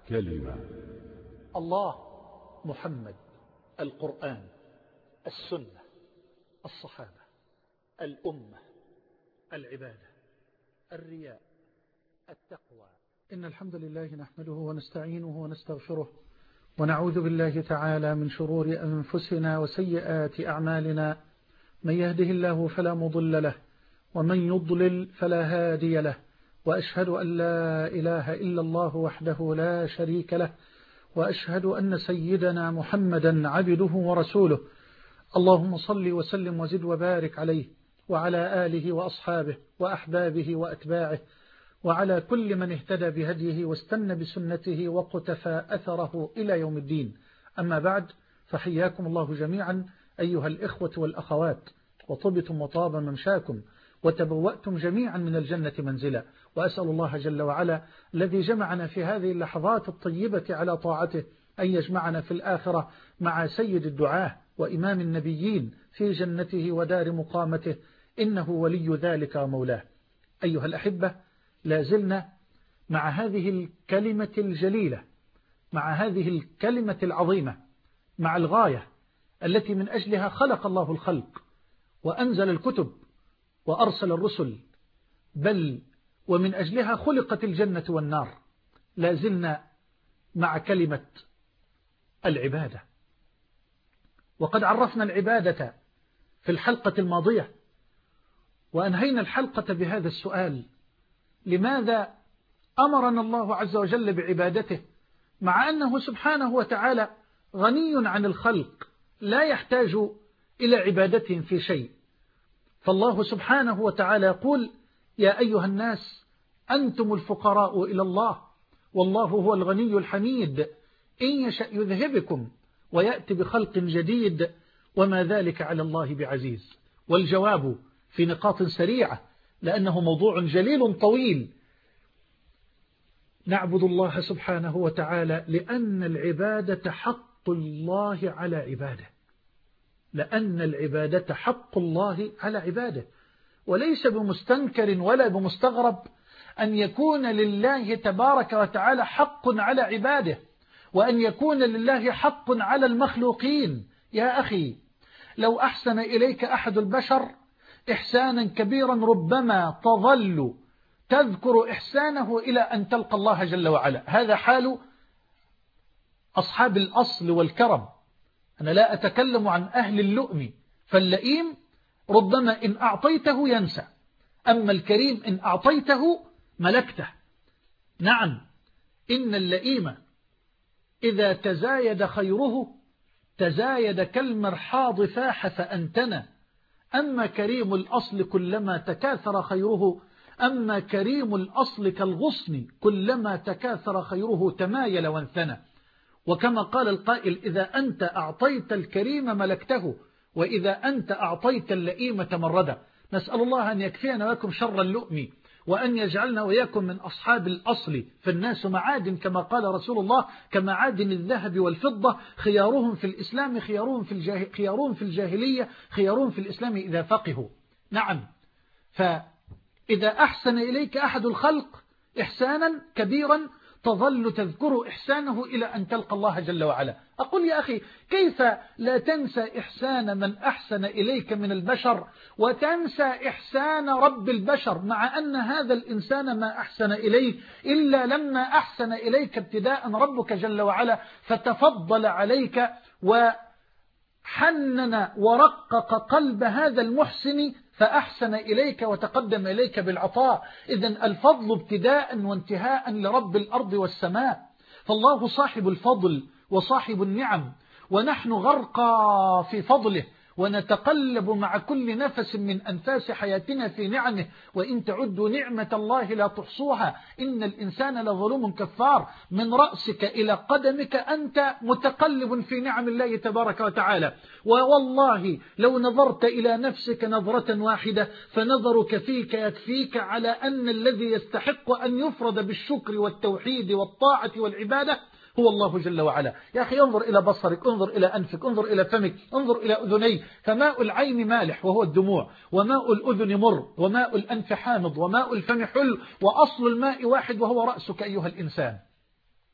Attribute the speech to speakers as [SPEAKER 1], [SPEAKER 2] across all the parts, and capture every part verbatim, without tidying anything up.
[SPEAKER 1] كلمة.
[SPEAKER 2] الله، محمد، القرآن، السنة، الصحابة، الأمة، العبادة، الرياء، التقوى. إن الحمد لله نحمده ونستعينه ونستغفره ونعوذ بالله تعالى من شرور أنفسنا وسيئات أعمالنا. من يهده الله فلا مضل له ومن يضلل فلا هادي له، وأشهد أن لا إله إلا الله وحده لا شريك له، وأشهد أن سيدنا محمدا عبده ورسوله. اللهم صل وسلم وزد وبارك عليه وعلى آله وأصحابه وأحبابه وأتباعه وعلى كل من اهتدى بهديه واستنى بسنته وقتفى أثره إلى يوم الدين. أما بعد، فحياكم الله جميعا أيها الإخوة والأخوات، وطبتم وطاب ممشاكم وتبوأتم جميعا من الجنة منزلا. وأسأل الله جل وعلا الذي جمعنا في هذه اللحظات الطيبة على طاعته أن يجمعنا في الآخرة مع سيد الدعاة وإمام النبيين في جنته ودار مقامته، إنه ولي ذلك ومولاه. أيها الأحبة، لازلنا مع هذه الكلمة الجليلة، مع هذه الكلمة العظيمة، مع الغاية التي من أجلها خلق الله الخلق وأنزل الكتب وأرسل الرسل، بل ومن أجلها خلقت الجنة والنار. لازلنا مع كلمة العبادة، وقد عرفنا العبادة في الحلقة الماضية، وأنهينا الحلقة بهذا السؤال: لماذا أمرنا الله عز وجل بعبادته مع أنه سبحانه وتعالى غني عن الخلق لا يحتاج إلى عبادتهم في شيء؟ فالله سبحانه وتعالى يقول: يا أيها الناس أنتم الفقراء إلى الله والله هو الغني الحميد، إن يشأ يذهبكم ويأتي بخلق جديد وما ذلك على الله بعزيز. والجواب في نقاط سريعة لأنه موضوع جليل طويل. نعبد الله سبحانه وتعالى لأن العبادة حق الله على عباده، لأن العبادة حق الله على عباده، وليس بمستنكر ولا بمستغرب أن يكون لله تبارك وتعالى حق على عباده، وأن يكون لله حق على المخلوقين. يا أخي، لو أحسن إليك أحد البشر إحسانا كبيرا ربما تظل تذكر إحسانه إلى أن تلقى الله جل وعلا. هذا حال أصحاب الأصل والكرم. أنا لا أتكلم عن أهل اللؤم، فاللئيم ربما إن أعطيته ينسى، أما الكريم إن أعطيته ملكته. نعم، إن اللئيم إذا تزايد خيره تزايد كالمرحاض فاح فأنتنى، أما كريم الأصل كلما تكاثر خيره أما كريم الأصل كالغصن كلما تكاثر خيره تمايل وانثنى. وكما قال القائل: إذا أنت أعطيت الكريم ملكته، وإذا أنت أعطيت اللئيم تمردا. نسأل الله أن يكفينا ويكم شر اللؤم، وأن يجعلنا وياكم من أصحاب الأصل. فالناس معادن كما قال رسول الله: كمعادن الذهب والفضة، خيارهم في الإسلام خيارهم في, الجاه... خيارهم في الجاهلية خيارهم في الإسلام إذا فقهوا. نعم، فإذا أحسن إليك أحد الخلق إحسانا كبيرا تظل تذكر إحسانه إلى أن تلقى الله جل وعلا. أقول يا أخي، كيف لا تنسى إحسان من أحسن إليك من البشر وتنسى إحسان رب البشر، مع أن هذا الإنسان ما أحسن إليك إلا لما أحسن إليك ابتداء ربك جل وعلا، فتفضل عليك وحنن ورقق قلب هذا المحسن فأحسن إليك وتقدم إليك بالعطاء. إذن الفضل ابتداء وانتهاء لرب الأرض والسماء، فالله صاحب الفضل وصاحب النعم، ونحن غرقى في فضله ونتقلب مع كل نفس من أنفاس حياتنا في نعمه، وإن تعدوا نعمة الله لا تحصوها إن الإنسان لظلوم كفار. من رأسك إلى قدمك أنت متقلب في نعم الله تبارك وتعالى، والله لو نظرت إلى نفسك نظرة واحدة فنظرك فيك يكفيك على أن الذي يستحق أن يفرد بالشكر والتوحيد والطاعة والعبادة هو الله جل وعلا. يا أخي، انظر إلى بصرك، انظر إلى أنفك، انظر إلى فمك، انظر إلى أذنيك، فماء العين مالح وهو الدموع، وماء الأذن مر، وماء الأنف حامض، وماء الفم حل، وأصل الماء واحد وهو رأسك أيها الإنسان.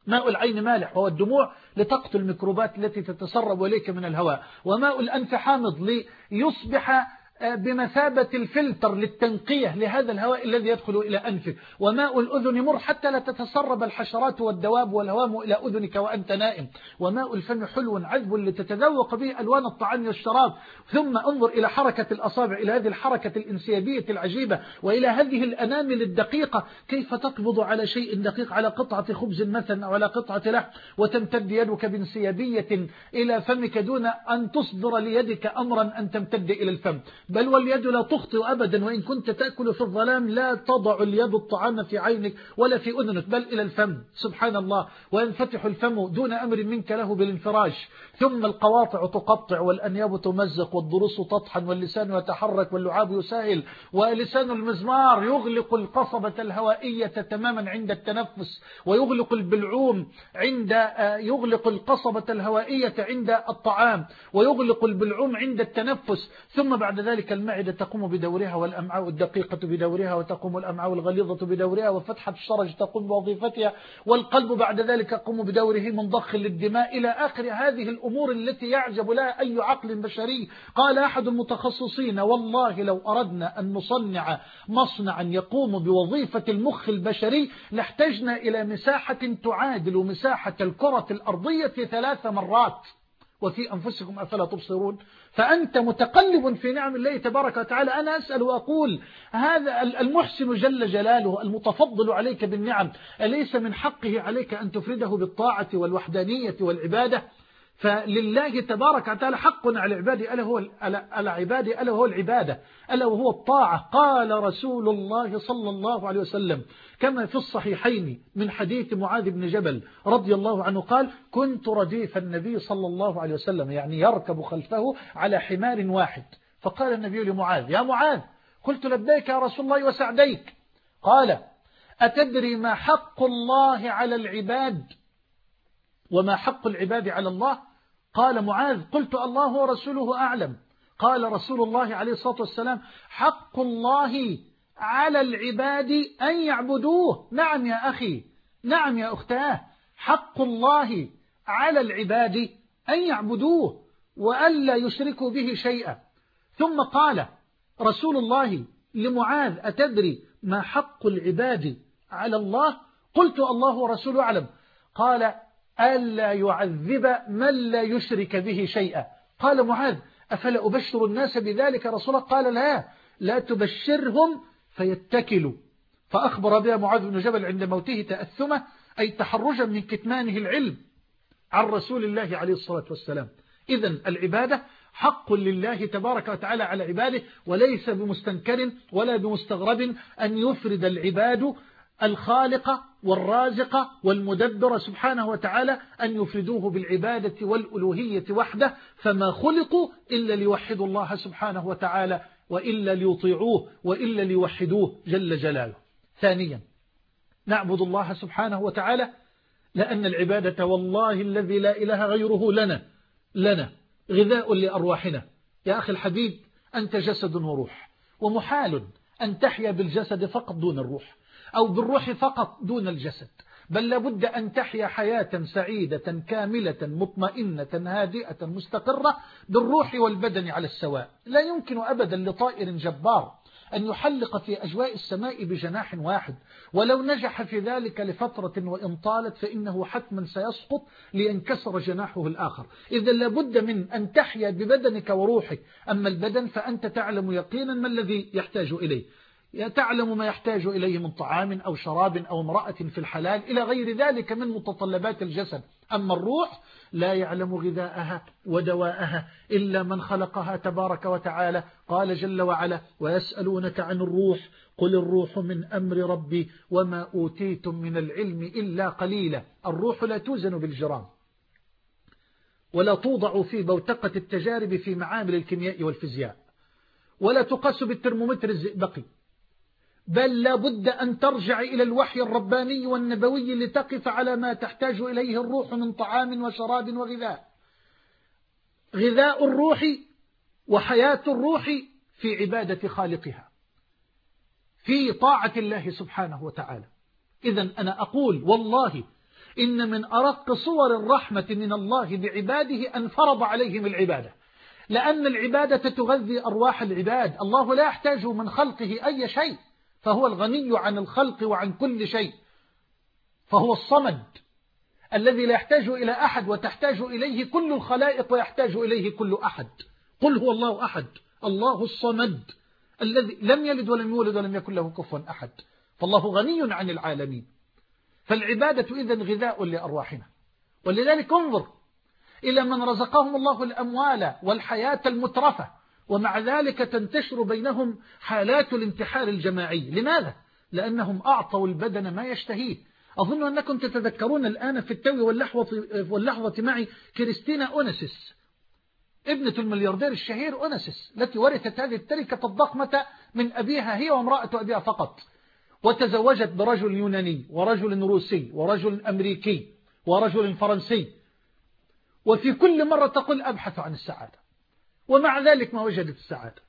[SPEAKER 2] ماء العين مالح وهو الدموع لتقتل الميكروبات التي تتسرب إليك من الهواء، وماء الأنف حامض ليصبح بمثابة الفلتر للتنقية لهذا الهواء الذي يدخل إلى أنفك، وماء الأذن مر حتى لا تتسرب الحشرات والدواب والهوام إلى أذنك وأنت نائم، وماء الفم حلو عذب لتتذوق به ألوان الطعام والشراب. ثم انظر إلى حركة الأصابع، إلى هذه الحركة الإنسيابية العجيبة، وإلى هذه الأنامل الدقيقة كيف تقبض على شيء دقيق، على قطعة خبز مثلا أو على قطعة لحم، وتمتد يدك بانسيابية إلى فمك دون أن تصدر ليدك أمرا أن تمتد إلى الفم. بل واليد لا تخطئ أبدا، وإن كنت تأكل في الظلام لا تضع اليد الطعام في عينك ولا في أذنك بل إلى الفم، سبحان الله، وينفتح الفم دون أمر منك له بالانفراش. ثم القواطع تقطع والأنياب تمزق والضروس تطحن واللسان يتحرك واللعاب يسائل، ولسان المزمار يغلق القصبة الهوائية تماما عند التنفس، ويغلق البلعوم عند يغلق القصبة الهوائية عند الطعام، ويغلق البلعوم عند التنفس. ثم بعد ذلك المعدة تقوم بدورها، والأمعاء الدقيقة بدورها، وتقوم الأمعاء الغليظة بدورها، وفتحة الشرج تقوم بوظيفتها، والقلب بعد ذلك يقوم بدوره منضخ للدماء، إلى آخر هذه الأمور التي يعجب لها أي عقل بشري. قال أحد المتخصصين: والله لو أردنا أن نصنع مصنعا يقوم بوظيفة المخ البشري لاحتجنا إلى مساحة تعادل مساحة الكرة الأرضية ثلاث مرات، وفي أنفسكم أفلا تبصرون. فأنت متقلب في نعم الله تبارك وتعالى. أنا أسأل وأقول: هذا المحسن جل جلاله المتفضل عليك بالنعم، أليس من حقه عليك أن تفرده بالطاعة والوحدانية والعبادة؟ فلله تبارك وتعالى حق على عباده ألا هو على عباده ألا هو العبادة، ألا وهو الطاعة. قال رسول الله صلى الله عليه وسلم كما في الصحيحين من حديث معاذ بن جبل رضي الله عنه قال: كنت رديف النبي صلى الله عليه وسلم، يعني يركب خلفه على حمار واحد. فقال النبي لمعاذ: يا معاذ. قلت: لبيك يا رسول الله وسعديك. قال: أتدري ما حق الله على العباد وما حق العباد على الله؟ قال معاذ: قلت: الله ورسوله أعلم. قال رسول الله عليه الصلاة والسلام: حق الله على العباد أن يعبدوه. نعم يا أخي، نعم يا أختاه، حق الله على العباد أن يعبدوه وألا يشركوا به شيئا. ثم قال رسول الله لمعاذ: أتدري ما حق العباد على الله؟ قلت: الله ورسوله أعلم. قال: ألا يعذب من لا يشرك به شيئا. قال معاذ: أفلا أبشر الناس بذلك رسول الله؟ قال: لا لا تبشرهم فيتكلوا. فأخبر بها معاذ بن جبل عند موته تأثمه، أي تحرجا من كتمانه العلم عن رسول الله عليه الصلاة والسلام. إذن العبادة حق لله تبارك وتعالى على عباده، وليس بمستنكر ولا بمستغرب أن يفرد العباد الخالق والرازق والمدبر سبحانه وتعالى أن يفردوه بالعبادة والألوهية وحده، فما خلقوا إلا ليوحدوا الله سبحانه وتعالى، وإلا ليطيعوه، وإلا ليوحدوه جل جلاله. ثانيا، نعبد الله سبحانه وتعالى لأن العبادة والله الذي لا إله غيره لنا لنا غذاء لأرواحنا. يا أخي الحبيب، أنت جسد وروح، ومحال أن تحيا بالجسد فقط دون الروح، أو بالروح فقط دون الجسد، بل لابد أن تحيا حياة سعيدة كاملة مطمئنة هادئة مستقرة بالروح والبدن على السواء. لا يمكن أبدا لطائر جبار أن يحلق في أجواء السماء بجناح واحد، ولو نجح في ذلك لفترة وإن طالت فإنه حتما سيسقط لينكسر جناحه الآخر. إذا لابد من أن تحيا ببدنك وروحك. أما البدن فأنت تعلم يقينا ما الذي يحتاج إليه، تعلم ما يحتاج إليه من طعام أو شراب أو امرأة في الحلال إلى غير ذلك من متطلبات الجسد. أما الروح لا يعلم غذاءها ودواءها إلا من خلقها تبارك وتعالى. قال جل وعلا: ويسألونك عن الروح قل الروح من أمر ربي وما أوتيتم من العلم إلا قليلا. الروح لا توزن بالجرام ولا توضع في بوتقة التجارب في معامل الكيمياء والفيزياء، ولا تقاس بالترمومتر الزئبقي، بل لابد أن ترجع إلى الوحي الرباني والنبوي لتقف على ما تحتاج إليه الروح من طعام وشراب وغذاء. غذاء الروح وحياة الروح في عبادة خالقها، في طاعة الله سبحانه وتعالى. إذن أنا أقول والله إن من أرق صور الرحمة من الله بعباده أن فرض عليهم العبادة، لأن العبادة تغذي أرواح العباد. الله لا يحتاج من خلقه أي شيء، فهو الغني عن الخلق وعن كل شيء، فهو الصمد الذي لا يحتاج إلى أحد وتحتاج إليه كل الخلائق ويحتاج إليه كل أحد. قل هو الله أحد الله الصمد الذي لم يلد ولم يولد ولم يكن له كفوا أحد، فالله غني عن العالمين. فالعبادة إذن غذاء لأرواحنا. ولذلك انظر إلى من رزقهم الله الأموال والحياة المترفة، ومع ذلك تنتشر بينهم حالات الانتحار الجماعي. لماذا؟ لأنهم أعطوا البدن ما يشتهيه. أظن أنكم تتذكرون الآن في التو واللحظة, واللحظة معي كريستينا أوناسيس، ابنة الملياردير الشهير أوناسيس، التي ورثت هذه التركة الضخمة من أبيها هي وامرأة أبيها فقط، وتزوجت برجل يوناني ورجل روسي ورجل أمريكي ورجل فرنسي، وفي كل مرة تقول أبحث عن السعادة، ومع ذلك ما وجدت السعادة.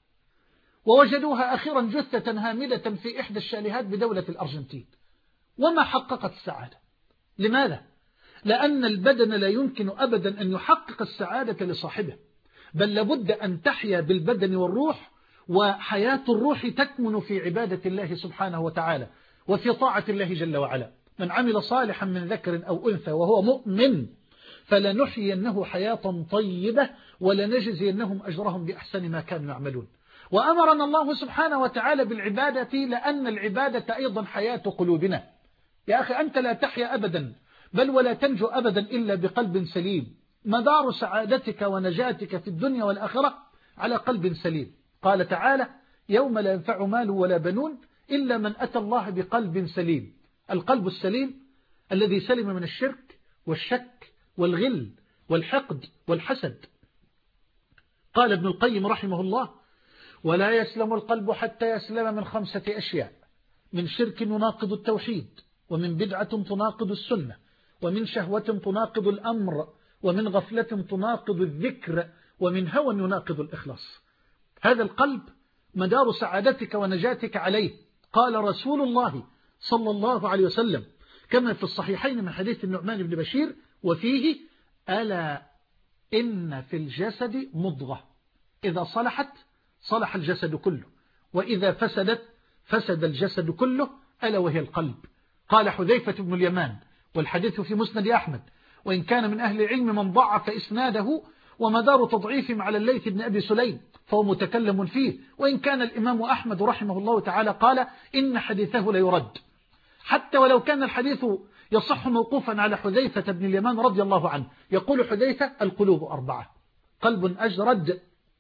[SPEAKER 2] ووجدوها أخيرا جثة هامدة في إحدى الشاليهات بدولة الأرجنتين، وما حققت السعادة. لماذا؟ لأن البدن لا يمكن أبدا أن يحقق السعادة لصاحبه، بل لابد أن تحيا بالبدن والروح، وحياة الروح تكمن في عبادة الله سبحانه وتعالى وفي طاعة الله جل وعلا. من عمل صالحا من ذكر أو أنثى وهو مؤمن فلنحيينه حياة طيبة ولنجزينهم أجرهم بأحسن ما كانوا يعملون. وأمرنا الله سبحانه وتعالى بالعبادة لأن العبادة أيضا حياة قلوبنا. يا أخي أنت لا تحيا أبدا بل ولا تنجو أبدا إلا بقلب سليم. مدار سعادتك ونجاتك في الدنيا والآخرة على قلب سليم. قال تعالى: يوم لا ينفع مال ولا بنون إلا من أتى الله بقلب سليم. القلب السليم الذي سلم من الشرك والشك والغل والحقد والحسد. قال ابن القيم رحمه الله: ولا يسلم القلب حتى يسلم من خمسة أشياء: من شرك يناقض التوحيد، ومن بدعة تناقض السنة، ومن شهوة تناقض الأمر، ومن غفلة تناقض الذكر، ومن هوى يناقض الإخلاص. هذا القلب مدار سعادتك ونجاتك عليه. قال رسول الله صلى الله عليه وسلم كما في الصحيحين من حديث النعمان بن بشير وفيه: ألا إن في الجسد مضغة إذا صلحت صلح الجسد كله، وإذا فسدت فسد الجسد كله، ألا وهي القلب. قال حذيفة بن اليمان، والحديث في مسند أحمد، وإن كان من أهل العلم من ضعف إسناده، ومدار تضعيفهم على الليث بن أبي سليم فهو متكلم فيه، وإن كان الإمام أحمد رحمه الله تعالى قال إن حديثه لا يرد، حتى ولو كان الحديث يصح موقوفا على حذيفة بن اليمان رضي الله عنه. يقول حذيفة: القلوب أربعة: قلب أجرد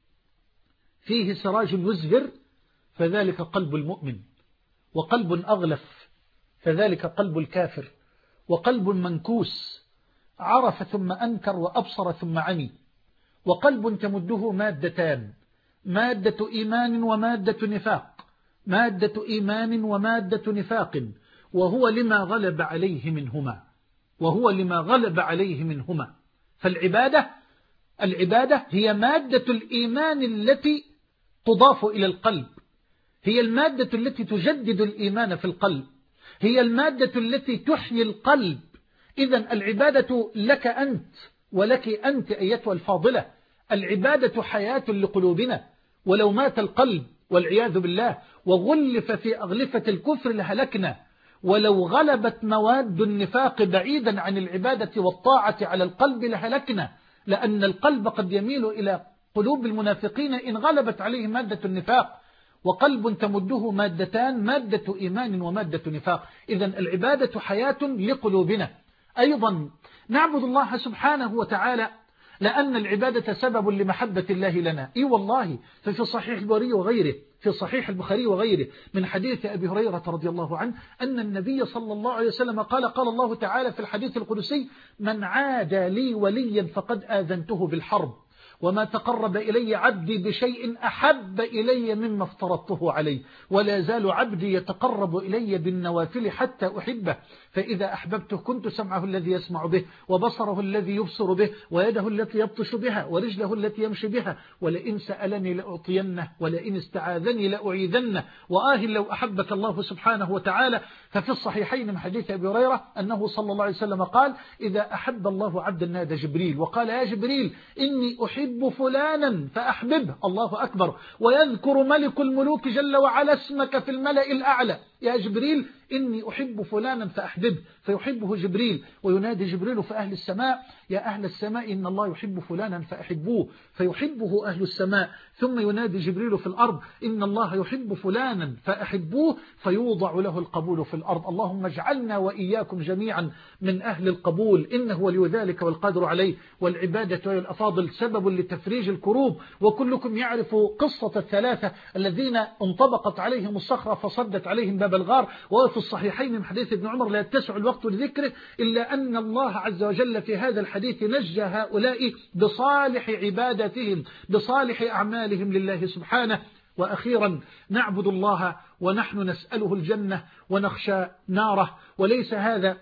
[SPEAKER 2] فيه سراج يزهر فذلك قلب المؤمن، وقلب أغلف فذلك قلب الكافر، وقلب منكوس عرف ثم أنكر وأبصر ثم عمي، وقلب تمده مادتان: مادة إيمان ومادة نفاق، مادة إيمان ومادة نفاق، وهو لما غلب عليه منهما وهو لما غلب عليه منهما. فالعبادة العبادة هي مادة الإيمان التي تضاف إلى القلب، هي المادة التي تجدد الإيمان في القلب، هي المادة التي تحيي القلب. إذن العبادة لك أنت ولك أنت أيتها الفاضلة. العبادة حياة لقلوبنا، ولو مات القلب والعياذ بالله وغلف في أغلفة الكفر لهلكنا. ولو غلبت مواد النفاق بعيدا عن العبادة والطاعة على القلب لهلكنا، لأن القلب قد يميل إلى قلوب المنافقين إن غلبت عليه مادة النفاق. وقلب تمده مادتان: مادة إيمان ومادة نفاق. إذن العبادة حياة لقلوبنا. أيضا نعبد الله سبحانه وتعالى لأن العبادة سبب لمحبة الله لنا. إي والله، ففي صحيح البخاري وغيره في صحيح البخاري وغيره من حديث أبي هريرة رضي الله عنه أن النبي صلى الله عليه وسلم قال: قال الله تعالى في الحديث القدسي: من عادى لي وليا فقد آذنته بالحرب، وما تقرب إلي عبدي بشيء أحب إلي مما افترضته عليه، ولا زال عبدي يتقرب إلي بالنوافل حتى أحبه. فإذا أحببته كنت سمعه الذي يسمع به وبصره الذي يبصر به ويده التي يبطش بها ورجله التي يمشي بها ولئن سألني لأعطينه ولئن استعاذني لأعيذنه وآه لو أحبك الله سبحانه وتعالى. ففي الصحيحين من حديث أبي هريرة أنه صلى الله عليه وسلم قال إذا أحب الله عبدا نادى جبريل وقال يا جبريل إني أحب فلانا فأحببه. الله أكبر. ويذكر ملك الملوك جل وعلا اسمك في الملأ الأعلى يا جبريل إني أحب فلانا فأحببه فيحبه جبريل وينادي جبريل في أهل السماء يا أهل السماء إن الله يحب فلانا فأحبوه فيحبه أهل السماء ثم ينادي جبريل في الأرض إن الله يحب فلانا فأحبوه فيوضع له القبول في الأرض. اللهم اجعلنا وإياكم جميعا من أهل القبول إنه ولي ذلك والقادر عليه. والعبادة والأفاضل سبب لتفريج الكروب وكلكم يعرف قصة الثلاثة الذين انطبقت عليهم الصخرة فصدت عليهم باب الغار وفي الصحيحين من حديث ابن عمر لا يتسع الوقت لذكره إلا أن الله عز وجل في هذا الحديث نجى هؤلاء بصالح عبادتهم بصالح أعمالهم لله سبحانه. وأخيرا نعبد الله ونحن نسأله الجنة ونخشى ناره وليس هذا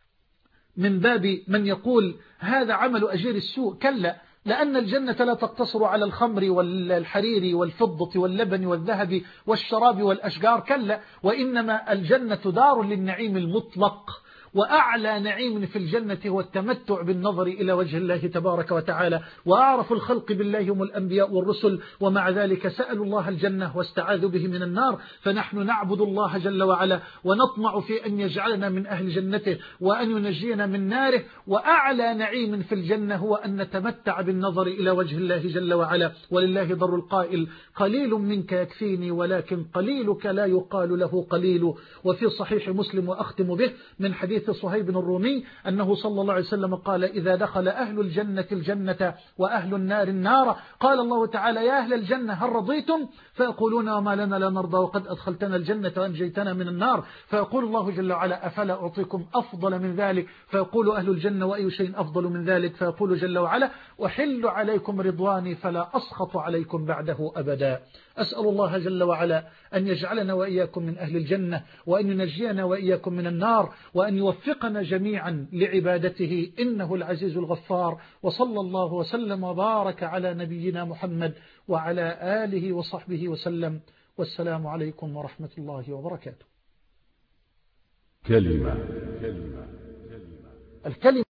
[SPEAKER 2] من باب من يقول هذا عمل أجير السوء كلا لأن الجنة لا تقتصر على الخمر والحرير والفضة واللبن والذهب والشراب والأشجار كلا وإنما الجنة دار للنعيم المطلق وأعلى نعيم في الجنة هو التمتع بالنظر إلى وجه الله تبارك وتعالى وأعرف الخلق بالله هم الأنبياء والرسل ومع ذلك سألوا الله الجنة واستعاذوا به من النار. فنحن نعبد الله جل وعلا ونطمع في أن يجعلنا من أهل جنته وأن ينجينا من ناره. وأعلى نعيم في الجنة هو أن نتمتع بالنظر إلى وجه الله جل وعلا ولله ضر القائل قليل منك يكفيني ولكن قليلك لا يقال له قليل. وفي صحيح مسلم وأختم به من حديث صهيب الرومي أنه صلى الله عليه وسلم قال إذا دخل أهل الجنة الجنة وأهل النار النار قال الله تعالى يا أهل الجنة هل رضيتم فيقولون وما لنا لا نرضى وقد أدخلتنا الجنة وأنجيتنا من النار فيقول الله جل وعلا أفلا أعطيكم أفضل من ذلك فيقول أهل الجنة وأي شيء أفضل من ذلك فيقول جل وعلا أحل عليكم رضواني فلا أسخط عليكم بعده أبدا. أسأل الله جل وعلا أن يجعلنا وإياكم من أهل الجنة وأن ينجينا وإياكم من النار وأن يوفقنا جميعا لعبادته إنه العزيز الغفار. وصلى الله وسلم وبارك على نبينا محمد وعلى آله وصحبه وسلم والسلام عليكم ورحمة الله وبركاته.
[SPEAKER 1] كلمة الكلمة